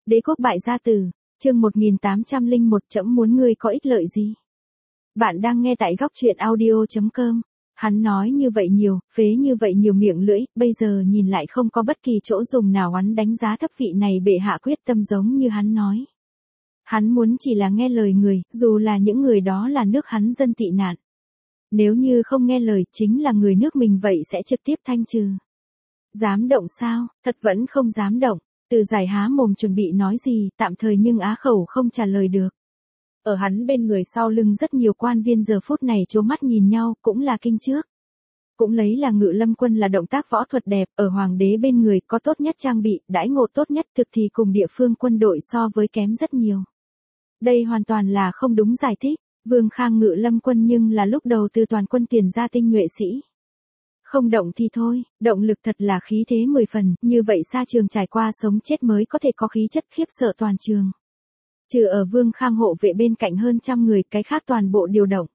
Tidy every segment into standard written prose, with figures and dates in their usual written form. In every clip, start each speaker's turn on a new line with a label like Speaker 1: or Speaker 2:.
Speaker 1: Đế quốc bại gia tử, chương 1801 trẫm muốn ngươi có ích lợi gì? Bạn đang nghe tại góc truyện audio.com. Hắn nói như vậy nhiều, phế như vậy nhiều miệng lưỡi, bây giờ nhìn lại không có bất kỳ chỗ dùng nào hắn đánh giá thấp vị này bệ hạ quyết tâm giống như hắn nói. Hắn muốn chỉ là nghe lời người, dù là những người đó là nước hắn dân tị nạn. Nếu như không nghe lời chính là người nước mình vậy sẽ trực tiếp thanh trừ. Dám động sao, thật vẫn không dám động. Từ Giải há mồm chuẩn bị nói gì, tạm thời nhưng á khẩu không trả lời được. Ở hắn bên người sau lưng rất nhiều quan viên giờ phút này trố mắt nhìn nhau, cũng là kinh trước. Cũng lấy là Ngự Lâm Quân là động tác võ thuật đẹp, ở hoàng đế bên người có tốt nhất trang bị, đãi ngộ tốt nhất thực thì cùng địa phương quân đội so với kém rất nhiều. Đây hoàn toàn là không đúng giải thích, Vương Khang Ngự Lâm Quân nhưng là lúc đầu từ toàn quân tiền ra tinh nhuệ sĩ. Không động thì thôi, động lực thật là khí thế 10 phần, như vậy xa trường trải qua sống chết mới có thể có khí chất khiếp sợ toàn trường. Trừ ở Vương Khang hộ vệ bên cạnh hơn 100 người, cái khác toàn bộ điều động.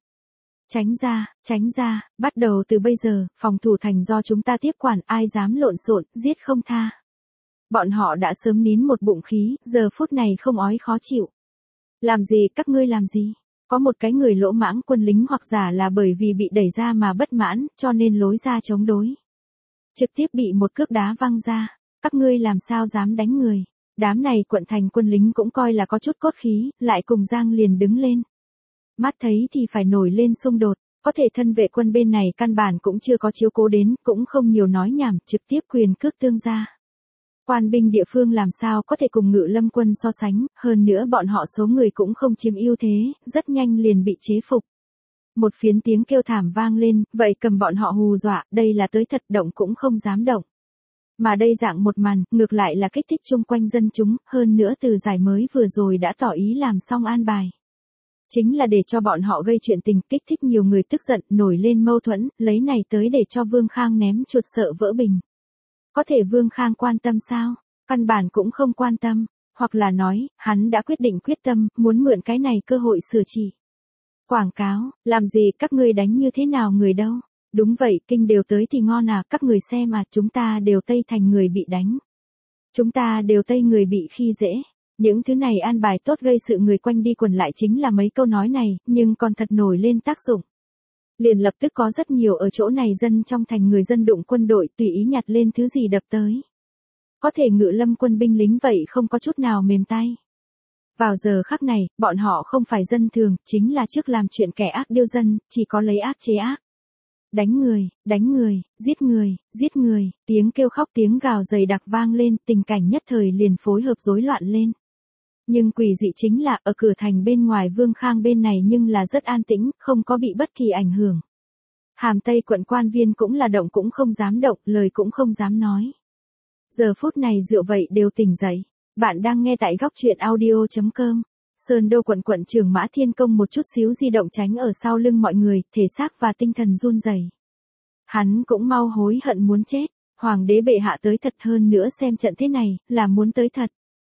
Speaker 1: Tránh ra, bắt đầu từ bây giờ, phòng thủ thành do chúng ta tiếp quản, ai dám lộn xộn, giết không tha. Bọn họ đã sớm nín một bụng khí, giờ phút này không ói khó chịu. Làm gì các ngươi làm gì? Có một cái người lỗ mãng quân lính hoặc giả là bởi vì bị đẩy ra mà bất mãn, cho nên lối ra chống đối. Trực tiếp bị một cước đá văng ra, các ngươi làm sao dám đánh người. Đám này quận thành quân lính cũng coi là có chút cốt khí, lại cùng Giang liền đứng lên. Mắt thấy thì phải nổi lên xung đột, có thể thân vệ quân bên này căn bản cũng chưa có chiếu cố đến, cũng không nhiều nói nhảm, trực tiếp quyền cước tương ra. Quan binh địa phương làm sao có thể cùng Ngự Lâm Quân so sánh, hơn nữa bọn họ số người cũng không chiếm ưu thế, rất nhanh liền bị chế phục. Một phiến tiếng kêu thảm vang lên, vậy cầm bọn họ hù dọa, đây là tới thật, động cũng không dám động. Mà đây dạng một màn, ngược lại là kích thích chung quanh dân chúng, hơn nữa Từ Giải mới vừa rồi đã tỏ ý làm xong an bài. Chính là để cho bọn họ gây chuyện tình, kích thích nhiều người tức giận, nổi lên mâu thuẫn, lấy này tới để cho Vương Khang ném chuột sợ vỡ bình. Có thể Vương Khang quan tâm sao? Căn bản cũng không quan tâm, hoặc là nói, hắn đã quyết định quyết tâm, muốn mượn cái này cơ hội sửa trị. Quảng cáo, làm gì các ngươi đánh như thế nào người đâu? Đúng vậy, kinh đều tới thì ngon à, các người xem mà, chúng ta đều Tây thành người bị đánh. Chúng ta đều Tây người bị khi dễ. Những thứ này an bài tốt gây sự người quanh đi quẩn lại chính là mấy câu nói này, nhưng còn thật nổi lên tác dụng. Liền lập tức có rất nhiều ở chỗ này dân trong thành người dân đụng quân đội tùy ý nhặt lên thứ gì đập tới. Có thể Ngự Lâm Quân binh lính vậy không có chút nào mềm tay. Vào giờ khắc này, bọn họ không phải dân thường, chính là trước làm chuyện kẻ ác điêu dân, chỉ có lấy ác chế ác. Đánh người, giết người, tiếng kêu khóc tiếng gào dày đặc vang lên, tình cảnh nhất thời liền phối hợp rối loạn lên. Nhưng quỷ dị chính là, ở cửa thành bên ngoài Vương Khang bên này nhưng là rất an tĩnh, không có bị bất kỳ ảnh hưởng. Hàm Tây quận quan viên cũng là động cũng không dám động, lời cũng không dám nói. Giờ phút này rượu vậy đều tỉnh dậy. Bạn đang nghe tại góc truyện audio.com. Sơn Đô quận trưởng Mã Thiên Công một chút xíu di động tránh ở sau lưng mọi người, thể xác và tinh thần run rẩy. Hắn cũng mau hối hận muốn chết, hoàng đế bệ hạ tới thật, hơn nữa xem trận thế này, là muốn tới thật.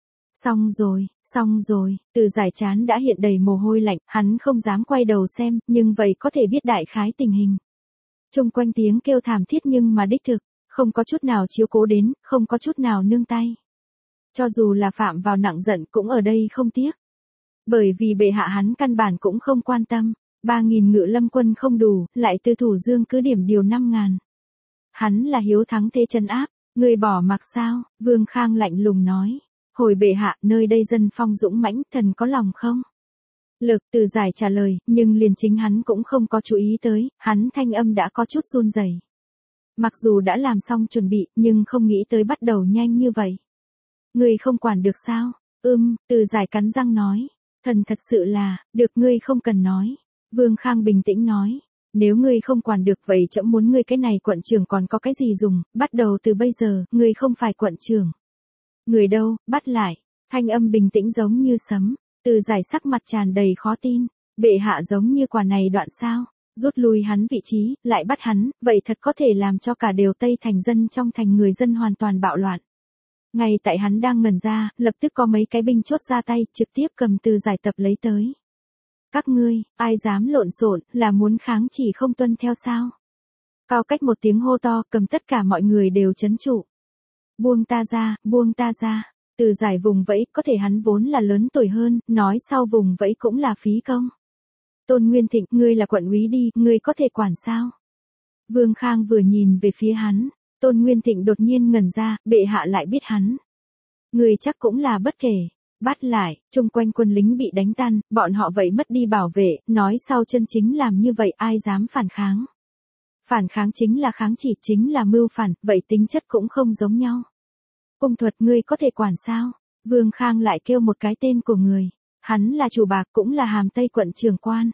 Speaker 1: Xong rồi, Từ Giải chán đã hiện đầy mồ hôi lạnh, hắn không dám quay đầu xem, nhưng vậy có thể biết đại khái tình hình. Chung quanh tiếng kêu thảm thiết nhưng mà đích thực, không có chút nào chiếu cố đến, không có chút nào nương tay. Cho dù là phạm vào nặng giận cũng ở đây không tiếc. Bởi vì bệ hạ hắn căn bản cũng không quan tâm, 3.000 Ngự Lâm Quân không đủ, lại từ Thủ Dương cứ điểm điều 5.000. Hắn là hiếu thắng thế trấn áp, người bỏ mặc sao? Vương Khang lạnh lùng nói. Hồi bệ hạ, nơi đây dân phong dũng mãnh, thần có lòng không? Lực Từ Giải trả lời, nhưng liền chính hắn cũng không có chú ý tới, hắn thanh âm đã có chút run rẩy. Mặc dù đã làm xong chuẩn bị, nhưng không nghĩ tới bắt đầu nhanh như vậy. Ngươi không quản được sao? Từ Giải cắn răng nói. Thần thật sự là, được ngươi không cần nói. Vương Khang bình tĩnh nói. Nếu ngươi không quản được vậy trẫm muốn ngươi cái này quận trưởng còn có cái gì dùng, bắt đầu từ bây giờ, ngươi không phải quận trưởng. Người đâu, bắt lại. Thanh âm bình tĩnh giống như sấm. Từ Giải sắc mặt tràn đầy khó tin. Bệ hạ giống như quả này đoạn sao? Rút lui hắn vị trí, lại bắt hắn, vậy thật có thể làm cho cả đều Tây thành dân trong thành người dân hoàn toàn bạo loạn. Ngay tại hắn đang ngẩn ra, lập tức có mấy cái binh chốt ra tay, trực tiếp cầm Từ Giải tập lấy tới. Các ngươi, ai dám lộn xộn, là muốn kháng chỉ không tuân theo sao? Cao cách một tiếng hô to, cầm tất cả mọi người đều trấn trụ. Buông ta ra, Từ Giải vùng vẫy, có thể hắn vốn là lớn tuổi hơn, nói sau vùng vẫy cũng là phí công. Tôn Nguyên Thịnh, ngươi là quận úy đi, ngươi có thể quản sao? Vương Khang vừa nhìn về phía hắn, Tôn Nguyên Thịnh đột nhiên ngẩn ra, bệ hạ lại biết hắn. Ngươi chắc cũng là bất kể. Bắt lại, chung quanh quân lính bị đánh tan, bọn họ vậy mất đi bảo vệ, nói sau chân chính làm như vậy ai dám phản kháng. Phản kháng chính là kháng chỉ, chính là mưu phản, vậy tính chất cũng không giống nhau. Cung thuật ngươi có thể quản sao? Vương Khang lại kêu một cái tên của người. Hắn là chủ bạc cũng là Hàm Tây quận trưởng quan.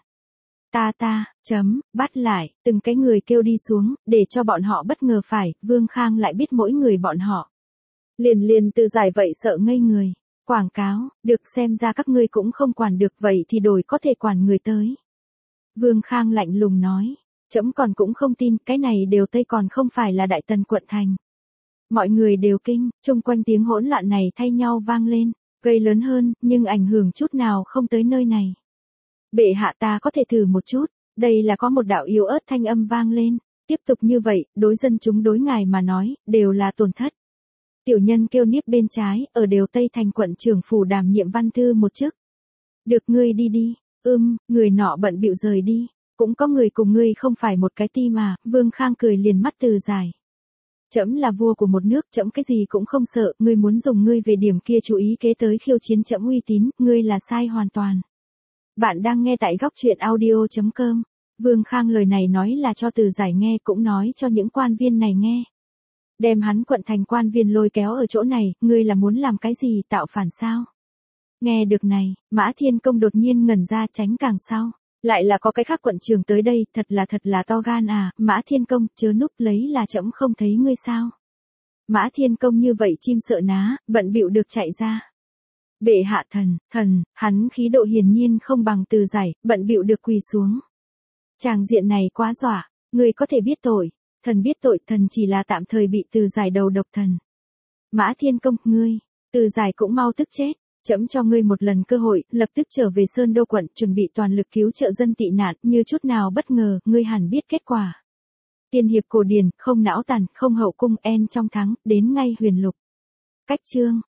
Speaker 1: Bắt lại, từng cái người kêu đi xuống, để cho bọn họ bất ngờ phải, Vương Khang lại biết mỗi người bọn họ. Liền Từ Giải vậy sợ ngây người. Quảng cáo, được xem ra các ngươi cũng không quản được vậy thì đổi có thể quản người tới. Vương Khang lạnh lùng nói, trẫm còn cũng không tin, cái này đều Tây còn không phải là Đại Tần quận thành. Mọi người đều kinh, chung quanh tiếng hỗn loạn này thay nhau vang lên, gây lớn hơn, nhưng ảnh hưởng chút nào không tới nơi này. Bệ hạ ta có thể thử một chút, đây là có một đạo yếu ớt thanh âm vang lên, tiếp tục như vậy, đối dân chúng đối ngài mà nói, đều là tổn thất. Tiểu nhân kêu Niếp bên trái, ở đều Tây thành quận trưởng phủ đảm nhiệm văn thư một chức. Được ngươi đi đi, người nọ bận bịu rời đi, cũng có người cùng ngươi không phải một cái ti mà, Vương Khang cười liền mắt Từ Giải. Trẫm là vua của một nước, trẫm cái gì cũng không sợ, ngươi muốn dùng ngươi về điểm kia chú ý kế tới khiêu chiến trẫm uy tín, ngươi là sai hoàn toàn. Bạn đang nghe tại góc truyện audio.com. Vương Khang lời này nói là cho Từ Giải nghe cũng nói cho những quan viên này nghe. Đem hắn quận thành quan viên lôi kéo ở chỗ này, ngươi là muốn làm cái gì tạo phản sao? Nghe được này, Mã Thiên Công đột nhiên ngẩn ra tránh càng sau. Lại là có cái khác quận trưởng tới đây, thật là to gan à, Mã Thiên Công, chớ núp lấy là trẫm không thấy ngươi sao. Mã Thiên Công như vậy chim sợ ná, bận bịu được chạy ra. Bệ hạ hắn khí độ hiển nhiên không bằng Từ Giải, bận bịu được quỳ xuống. Tràng diện này quá dọa, ngươi có thể biết tội, thần biết tội, thần chỉ là tạm thời bị Từ Giải đầu độc thần. Mã Thiên Công, ngươi, Từ Giải cũng mau tức chết. Trẫm cho ngươi một lần cơ hội, lập tức trở về Sơn Đô quận, chuẩn bị toàn lực cứu trợ dân tị nạn, như chút nào bất ngờ, ngươi hẳn biết kết quả. Tiên hiệp cổ điển, không não tàn, không hậu cung, en trong thắng, đến ngay huyền lục. Cách chương